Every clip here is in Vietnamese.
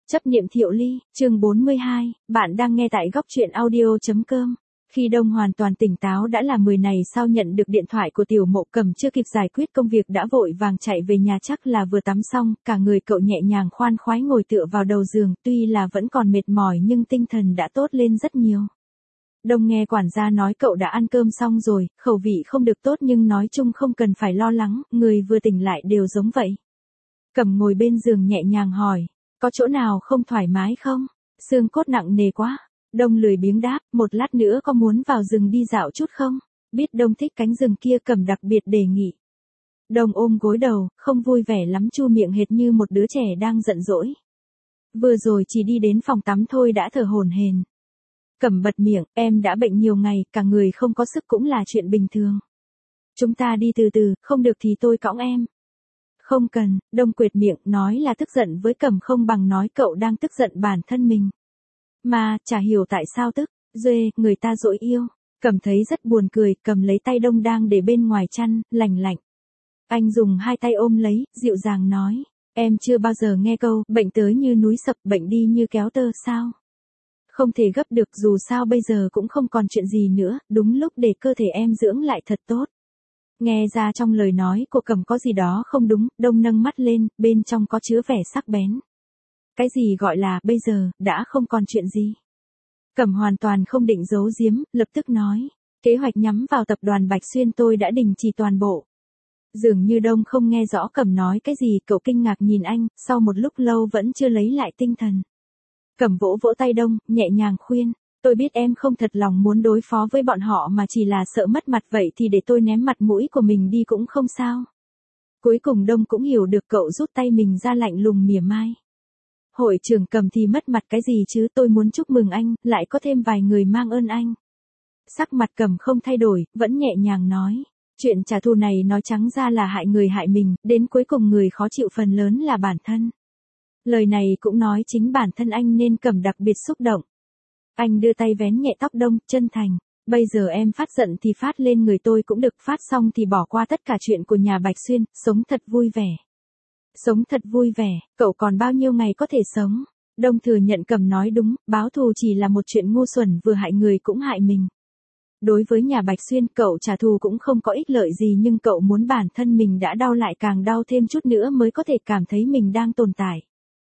Chấp niệm Thiệu Ly, chương 42, bạn đang nghe tại góc truyện audio.com. Khi Đông hoàn toàn tỉnh táo đã là 10 này sau nhận được điện thoại của Tiểu Mộ Cầm chưa kịp giải quyết công việc đã vội vàng chạy về nhà, chắc là vừa tắm xong, cả người cậu nhẹ nhàng khoan khoái ngồi tựa vào đầu giường, tuy là vẫn còn mệt mỏi nhưng tinh thần đã tốt lên rất nhiều. Đông nghe quản gia nói cậu đã ăn cơm xong rồi, khẩu vị không được tốt nhưng nói chung không cần phải lo lắng, người vừa tỉnh lại đều giống vậy. Cầm ngồi bên giường nhẹ nhàng hỏi, có chỗ nào không thoải mái không? Xương cốt nặng nề quá. Đông lười biếng đáp, một lát nữa có muốn vào rừng đi dạo chút không? Biết Đông thích cánh rừng kia, Cầm đặc biệt đề nghị. Đông ôm gối đầu, không vui vẻ lắm, chu miệng hệt như một đứa trẻ đang giận dỗi. Vừa rồi chỉ đi đến phòng tắm thôi đã thở hổn hển. Cầm bật miệng, em đã bệnh nhiều ngày, cả người không có sức cũng là chuyện bình thường. Chúng ta đi từ từ, không được thì tôi cõng em. Không cần, Đông quệt miệng, nói là tức giận với Cầm không bằng nói cậu đang tức giận bản thân mình. Mà, chả hiểu tại sao tức, Duê, người ta dỗi yêu. Cầm thấy rất buồn cười, Cầm lấy tay Đông đang để bên ngoài chăn, lành lạnh. Anh dùng hai tay ôm lấy, dịu dàng nói, em chưa bao giờ nghe câu, bệnh tới như núi sập, bệnh đi như kéo tơ sao? Không thể gấp được, dù sao bây giờ cũng không còn chuyện gì nữa, đúng lúc để cơ thể em dưỡng lại thật tốt. Nghe ra trong lời nói của Cầm có gì đó không đúng, Đông nâng mắt lên, bên trong có chứa vẻ sắc bén. Cái gì gọi là bây giờ, đã không còn chuyện gì? Cầm hoàn toàn không định giấu giếm, lập tức nói, kế hoạch nhắm vào tập đoàn Bạch Xuyên tôi đã đình chỉ toàn bộ. Dường như Đông không nghe rõ Cầm nói cái gì, cậu kinh ngạc nhìn anh, sau một lúc lâu vẫn chưa lấy lại tinh thần. Cầm vỗ vỗ tay Đông, nhẹ nhàng khuyên, tôi biết em không thật lòng muốn đối phó với bọn họ mà chỉ là sợ mất mặt, vậy thì để tôi ném mặt mũi của mình đi cũng không sao. Cuối cùng Đông cũng hiểu được, cậu rút tay mình ra lạnh lùng mỉa mai. Hội trưởng Cầm thì mất mặt cái gì chứ, tôi muốn chúc mừng anh, lại có thêm vài người mang ơn anh. Sắc mặt Cầm không thay đổi, vẫn nhẹ nhàng nói, chuyện trả thù này nói trắng ra là hại người hại mình, đến cuối cùng người khó chịu phần lớn là bản thân. Lời này cũng nói chính bản thân anh nên Cầm đặc biệt xúc động. Anh đưa tay vén nhẹ tóc Đông, chân thành, bây giờ em phát giận thì phát lên người tôi cũng được, phát xong thì bỏ qua tất cả chuyện của nhà Bạch Xuyên, sống thật vui vẻ. Sống thật vui vẻ, cậu còn bao nhiêu ngày có thể sống? Đông thừa nhận Cầm nói đúng, báo thù chỉ là một chuyện ngu xuẩn, vừa hại người cũng hại mình. Đối với nhà Bạch Xuyên, cậu trả thù cũng không có ích lợi gì, nhưng cậu muốn bản thân mình đã đau lại càng đau thêm chút nữa mới có thể cảm thấy mình đang tồn tại.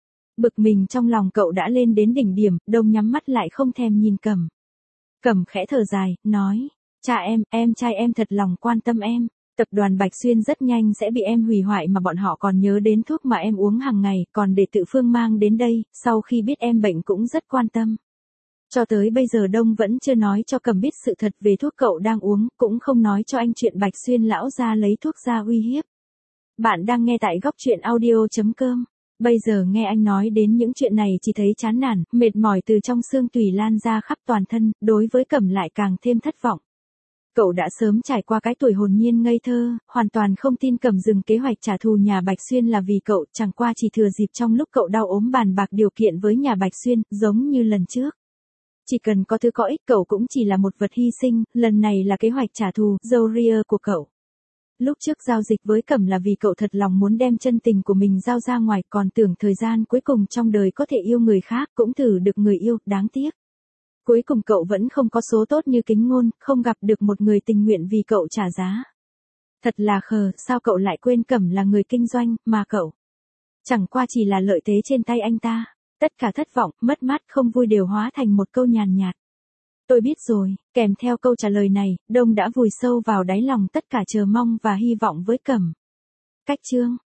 Bực mình trong lòng cậu đã lên đến đỉnh điểm, Đông nhắm mắt lại không thèm nhìn Cầm. Cầm khẽ thở dài, nói, cha em trai em thật lòng quan tâm em. Tập đoàn Bạch Xuyên rất nhanh sẽ bị em hủy hoại mà bọn họ còn nhớ đến thuốc mà em uống hàng ngày, còn để tự phương mang đến đây, sau khi biết em bệnh cũng rất quan tâm. Cho tới bây giờ Đông vẫn chưa nói cho Cầm biết sự thật về thuốc cậu đang uống, cũng không nói cho anh chuyện Bạch Xuyên lão ra lấy thuốc ra uy hiếp. Bạn đang nghe tại góc truyện audio.com. Bây giờ nghe anh nói đến những chuyện này chỉ thấy chán nản, mệt mỏi từ trong xương tủy lan ra khắp toàn thân, đối với Cầm lại càng thêm thất vọng. Cậu đã sớm trải qua cái tuổi hồn nhiên ngây thơ, hoàn toàn không tin Cầm dừng kế hoạch trả thù nhà Bạch Xuyên là vì cậu, chẳng qua chỉ thừa dịp trong lúc cậu đau ốm bàn bạc điều kiện với nhà Bạch Xuyên, giống như lần trước. Chỉ cần có thứ có ích cậu cũng chỉ là một vật hy sinh, lần này là kế hoạch trả thù, Zoria của cậu. Lúc trước giao dịch với Cầm là vì cậu thật lòng muốn đem chân tình của mình giao ra ngoài, còn tưởng thời gian cuối cùng trong đời có thể yêu người khác, cũng thử được người yêu, đáng tiếc. Cuối cùng cậu vẫn không có số tốt như Kính Ngôn, không gặp được một người tình nguyện vì cậu trả giá. Thật là khờ, sao cậu lại quên Cầm là người kinh doanh, mà cậu chẳng qua chỉ là lợi thế trên tay anh ta. Tất cả thất vọng, mất mát, không vui đều hóa thành một câu nhàn nhạt. Tôi biết rồi, kèm theo câu trả lời này, Đông đã vùi sâu vào đáy lòng tất cả chờ mong và hy vọng với Cầm. Cách chương